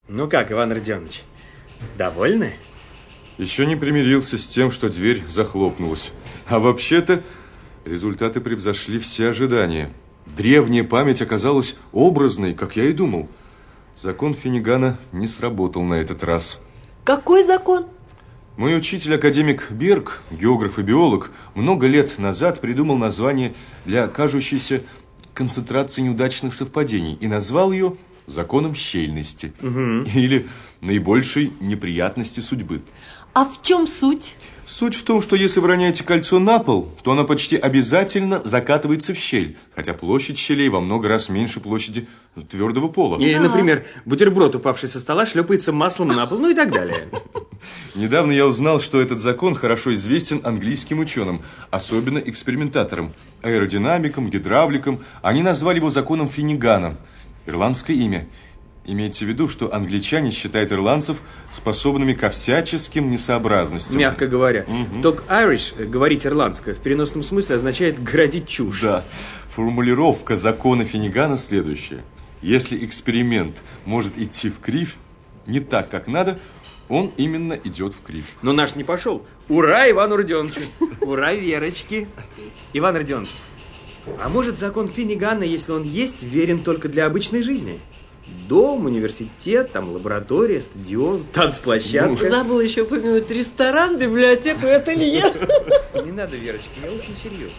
Ну как, Иван Родионович, довольны? Еще не примирился с тем, что дверь захлопнулась. А вообще-то результаты превзошли все ожидания. Древняя память оказалась образной, как я и думал. Закон Финнигана не сработал на этот раз. Какой закон? Мой учитель, академик Берг, географ и биолог, много лет назад придумал название для кажущейся концентрации неудачных совпадений и назвал ее законом щельности или наибольшей неприятности судьбы. А в чем суть? Суть в том, что если вы роняете кольцо на пол, то оно почти обязательно закатывается в щель, хотя площадь щелей во много раз меньше площади твердого пола. Или, например, бутерброд, упавший со стола, шлепается маслом на пол, ну и так далее. Недавно я узнал, что этот закон хорошо известен английским ученым, особенно экспериментаторам, аэродинамикам, гидравликам. Они назвали его законом Финнигана. Ирландское имя. Имейте в виду, что англичане считают ирландцев способными ко всяческим несообразностям. Мягко говоря. Talk Irish, говорить ирландское, в переносном смысле означает городить чушь. Да. Формулировка закона Финнигана следующая. Если эксперимент может идти вкривь, не так, как надо, он именно идет вкривь. Но наш не пошел. Ура Ивану Родионовичу! Ура Верочке! Иван Родионович, а может закон Финнигана, если он есть, верен только для обычной жизни? Дом, университет, там лаборатория, стадион, танцплощадка. Забыл еще упомянуть ресторан, библиотеку и ателье. Не надо, Верочка, я очень серьезно.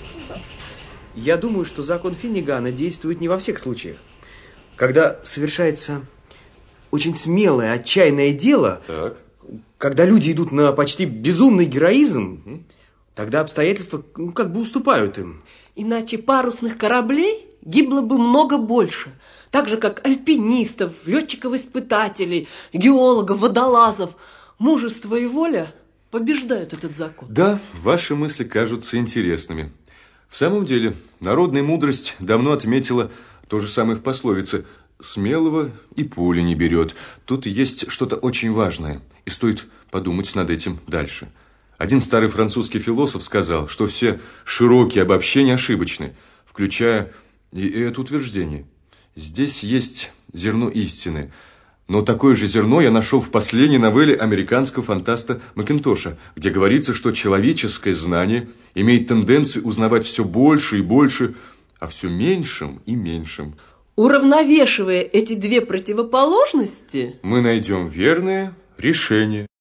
Я думаю, что закон Финнигана действует не во всех случаях. Когда совершается очень смелое, отчаянное дело, когда люди идут на почти безумный героизм, тогда обстоятельства как бы уступают им. Иначе парусных кораблей гибло бы много больше. Так же, как альпинистов, летчиков-испытателей, геологов, водолазов. Мужество и воля побеждают этот закон. Да, ваши мысли кажутся интересными. В самом деле, народная мудрость давно отметила то же самое в пословице: «Смелого и пули не берет». Тут есть что-то очень важное, и стоит подумать над этим дальше. Один старый французский философ сказал, что все широкие обобщения ошибочны, включая и это утверждение. Здесь есть зерно истины, но такое же зерно я нашел в последней новелле американского фантаста Макинтоша, где говорится, что человеческое знание имеет тенденцию узнавать все больше и больше, а все меньшим и меньшим. Уравновешивая эти две противоположности, мы найдем верное решение.